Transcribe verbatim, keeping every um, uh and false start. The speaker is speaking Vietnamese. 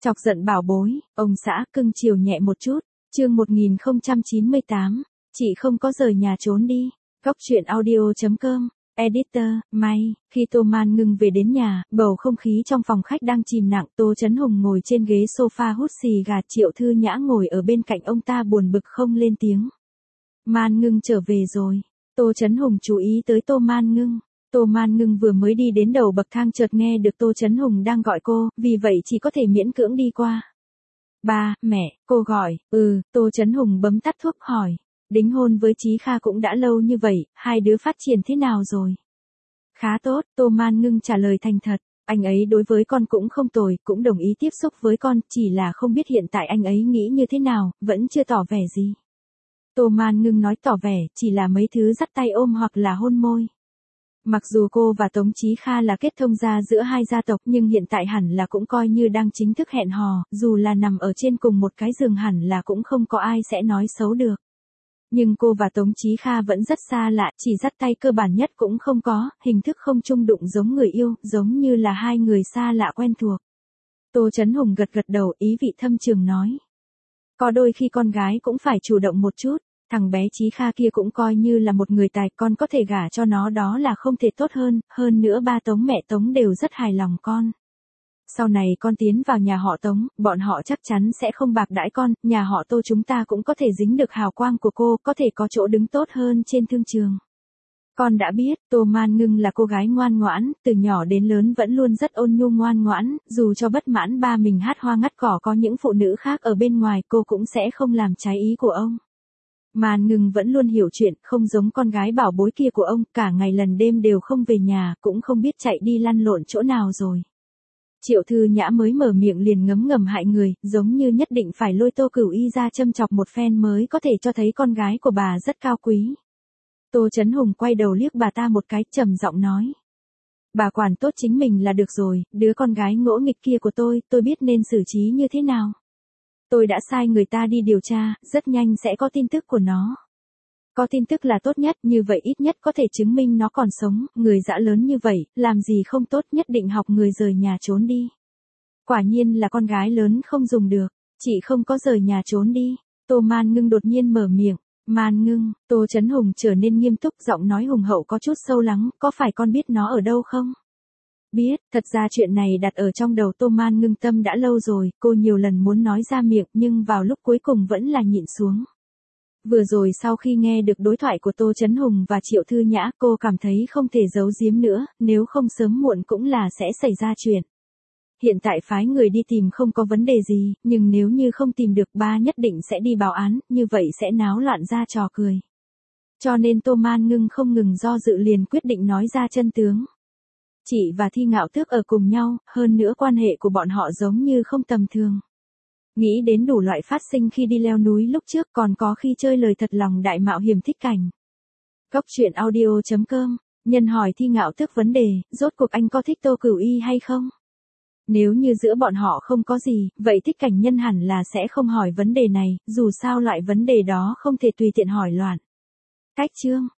Chọc giận bảo bối, ông xã cưng chiều nhẹ một chút. Chương một nghìn không trăm chín mươi tám, chị không có rời nhà trốn đi. Góc truyện audio chấm com. Editor, May, khi Tô Man Ngưng về đến nhà, bầu không khí trong phòng khách đang chìm nặng. Tô Chấn Hùng ngồi trên ghế sofa hút xì gà, Triệu Thư Nhã ngồi ở bên cạnh ông ta buồn bực không lên tiếng. Man Ngưng trở về rồi. Tô Chấn Hùng chú ý tới Tô Man Ngưng. Tô Man Ngưng vừa mới đi đến đầu bậc thang chợt nghe được Tô Chấn Hùng đang gọi cô, vì vậy chỉ có thể miễn cưỡng đi qua. Ba, mẹ, cô gọi, ừ, Tô Chấn Hùng bấm tắt thuốc hỏi. Đính hôn với Chí Kha cũng đã lâu như vậy, hai đứa phát triển thế nào rồi? Khá tốt, Tô Man Ngưng trả lời thành thật. Anh ấy đối với con cũng không tồi, cũng đồng ý tiếp xúc với con, chỉ là không biết hiện tại anh ấy nghĩ như thế nào, vẫn chưa tỏ vẻ gì. Tô Man Ngưng nói tỏ vẻ, chỉ là mấy thứ dắt tay ôm hoặc là hôn môi. Mặc dù cô và Tống Chí Kha là kết thông gia giữa hai gia tộc nhưng hiện tại hẳn là cũng coi như đang chính thức hẹn hò, dù là nằm ở trên cùng một cái giường hẳn là cũng không có ai sẽ nói xấu được. Nhưng cô và Tống Chí Kha vẫn rất xa lạ, chỉ dắt tay cơ bản nhất cũng không có, hình thức không chung đụng giống người yêu, giống như là hai người xa lạ quen thuộc. Tô Chấn Hùng gật gật đầu, ý vị thâm trường nói. Có đôi khi con gái cũng phải chủ động một chút. Thằng bé Chí Kha kia cũng coi như là một người tài, con có thể gả cho nó đó là không thể tốt hơn, hơn nữa ba Tống mẹ Tống đều rất hài lòng con. Sau này con tiến vào nhà họ Tống, bọn họ chắc chắn sẽ không bạc đãi con, nhà họ Tô chúng ta cũng có thể dính được hào quang của cô, có thể có chỗ đứng tốt hơn trên thương trường. Con đã biết, Tô Man Ngưng là cô gái ngoan ngoãn, từ nhỏ đến lớn vẫn luôn rất ôn nhu ngoan ngoãn, dù cho bất mãn ba mình hát hoa ngắt cỏ có những phụ nữ khác ở bên ngoài cô cũng sẽ không làm trái ý của ông. Man Ngưng vẫn luôn hiểu chuyện, không giống con gái bảo bối kia của ông, cả ngày lần đêm đều không về nhà, cũng không biết chạy đi lăn lộn chỗ nào rồi. Triệu Thư Nhã mới mở miệng liền ngấm ngầm hại người, giống như nhất định phải lôi Tô Cửu Y ra châm chọc một phen mới có thể cho thấy con gái của bà rất cao quý. Tô Chấn Hùng quay đầu liếc bà ta một cái, trầm giọng nói. Bà quản tốt chính mình là được rồi, đứa con gái ngỗ nghịch kia của tôi, tôi biết nên xử trí như thế nào. Tôi đã sai người ta đi điều tra, rất nhanh sẽ có tin tức của nó. Có tin tức là tốt nhất, như vậy ít nhất có thể chứng minh nó còn sống, người dã lớn như vậy, làm gì không tốt, nhất định học người rời nhà trốn đi. Quả nhiên là con gái lớn không dùng được, chị không có rời nhà trốn đi. Tô Man Ngưng đột nhiên mở miệng. Man Ngưng, Tô Chấn Hùng trở nên nghiêm túc, giọng nói hùng hậu có chút sâu lắng, có phải con biết nó ở đâu không? Biết, thật ra chuyện này đặt ở trong đầu Tô Man Ngưng tâm đã lâu rồi, cô nhiều lần muốn nói ra miệng nhưng vào lúc cuối cùng vẫn là nhịn xuống. Vừa rồi sau khi nghe được đối thoại của Tô Chấn Hùng và Triệu Thư Nhã, cô cảm thấy không thể giấu giếm nữa, nếu không sớm muộn cũng là sẽ xảy ra chuyện. Hiện tại phái người đi tìm không có vấn đề gì, nhưng nếu như không tìm được ba nhất định sẽ đi báo án, như vậy sẽ náo loạn ra trò cười. Cho nên Tô Man Ngưng không ngừng do dự liền quyết định nói ra chân tướng. Chị và Thi Ngạo Tước ở cùng nhau, hơn nữa quan hệ của bọn họ giống như không tầm thường. Nghĩ đến đủ loại phát sinh khi đi leo núi lúc trước, còn có khi chơi lời thật lòng đại mạo hiểm thích cảnh. Góc truyện audio chấm com, nhân hỏi Thi Ngạo Tước vấn đề, rốt cuộc anh có thích Tô Cửu Y hay không? Nếu như giữa bọn họ không có gì, vậy thích cảnh nhân hẳn là sẽ không hỏi vấn đề này, dù sao loại vấn đề đó không thể tùy tiện hỏi loạn. Cách chương.